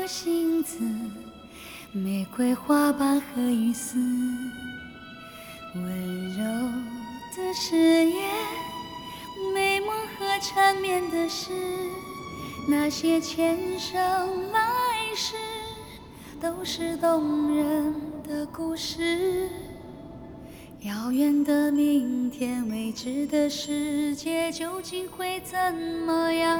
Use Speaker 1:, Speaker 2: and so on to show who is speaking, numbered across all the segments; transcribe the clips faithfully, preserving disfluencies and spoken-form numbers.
Speaker 1: 和星子，玫瑰花瓣和雨丝，温柔的誓言，美梦和缠绵的事，那些前生来世，都是动人的故事。遥远的明天，未知的世界，究竟会怎么样？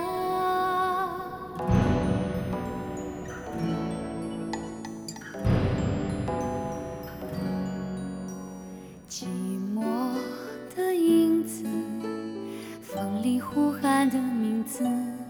Speaker 1: 寂寞的影子，风里呼喊的名字，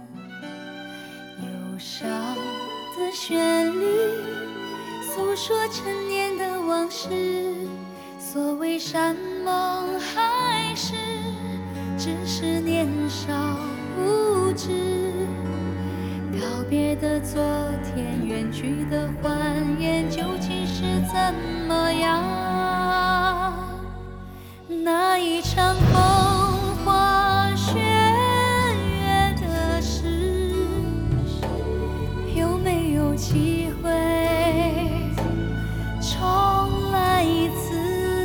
Speaker 1: 忧伤的旋律，诉说陈年的往事。所谓山盟海誓，只是年少无知。告别的昨天，远去的欢颜，究竟是怎么样？那一场风花雪月的事，有没有机会重来一次？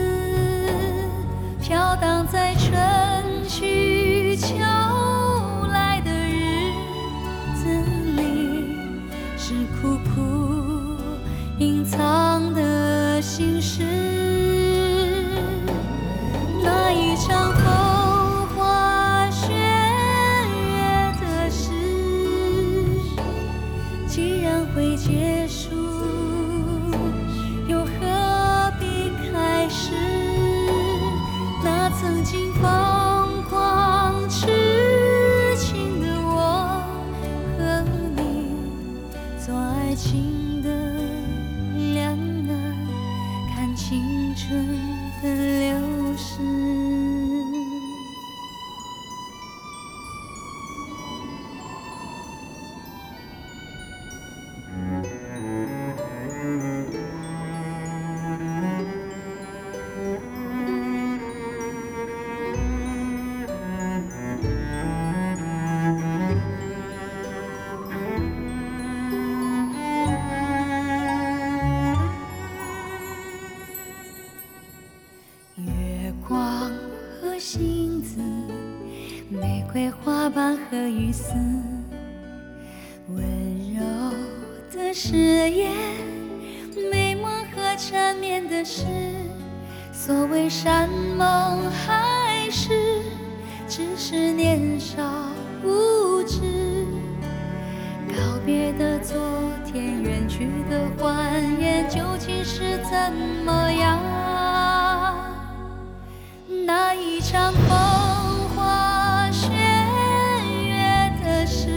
Speaker 1: 飘荡在春去秋来的日子里，是苦苦隐藏的心事。那一场风花雪月的事，既然会结束，又何必开始？那曾经疯狂痴情的我和你，做爱情的两岸，看青春的流逝。星子，玫瑰花瓣和雨丝，温柔的誓言，美梦和缠绵的事。所谓山盟海誓，只是年少无知。告别的昨天，远去的欢颜，究竟是怎么样？那一场风花雪月的事，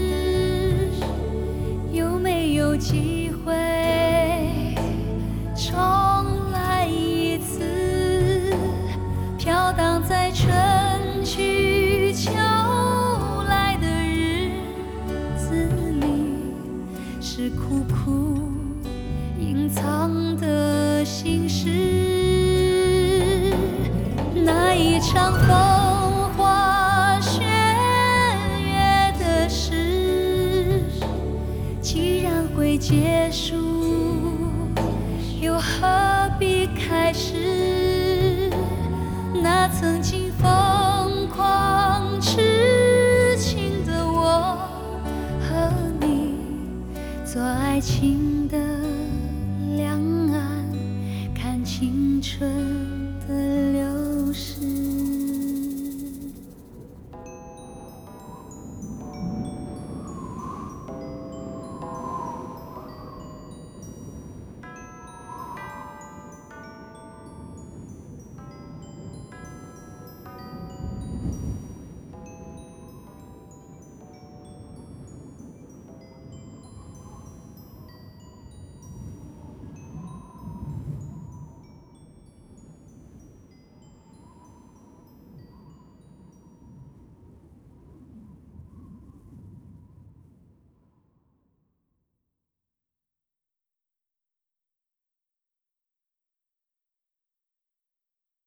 Speaker 1: 有没有机会重来一次？飘荡在春去秋来的日子里，是苦苦隐藏的心事。那一场风花雪月的事，既然会结束，又何必开始？那曾经疯狂痴情的我和你，做爱情的两岸，看青春